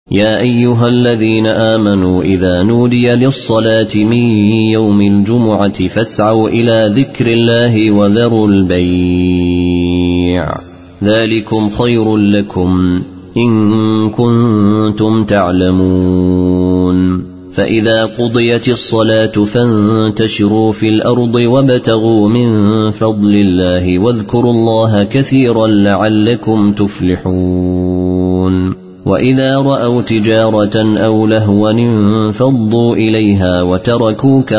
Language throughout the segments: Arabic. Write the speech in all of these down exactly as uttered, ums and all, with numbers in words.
يا أيها الذين آمنوا إذا نودي للصلاة من يوم الجمعة فاسعوا إلى ذكر الله وذروا البيع ذلكم خير لكم إن كنتم تعلمون فإذا قضيت الصلاة فانتشروا في الأرض وابتغوا من فضل الله واذكروا الله كثيرا لعلكم تفلحون وإذا رأوا تجارة أو لهوا انفضوا إليها وتركوك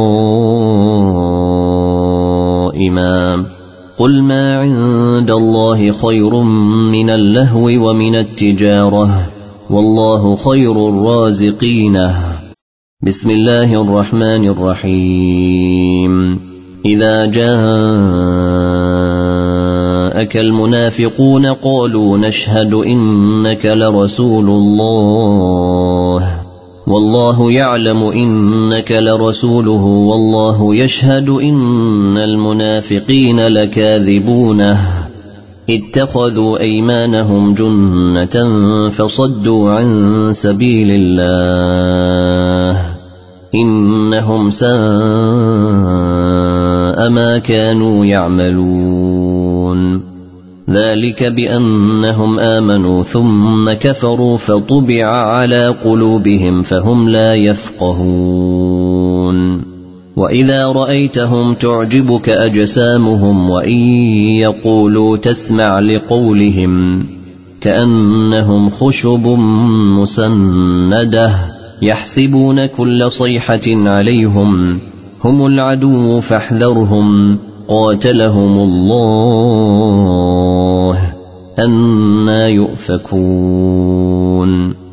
قائما قل ما عند الله خير من اللهو ومن التجارة والله خير الرازقين. بسم الله الرحمن الرحيم. إذا جاءك المنافقون قالوا نشهد إنك لرسول الله والله يعلم إنك لرسوله والله يشهد إن المنافقين لكاذبونه اتخذوا أيمانهم جنة فصدوا عن سبيل الله إنهم ساء ما كانوا يعملون ذلك بأنهم آمنوا ثم كفروا فطبع على قلوبهم فهم لا يفقهون وإذا رأيتهم تعجبك أجسامهم وإن يقولوا تسمع لقولهم كأنهم خشب مسندة يحسبون كل صيحة عليهم هم العدو فاحذرهم قاتلهم الله أنى يؤفكون.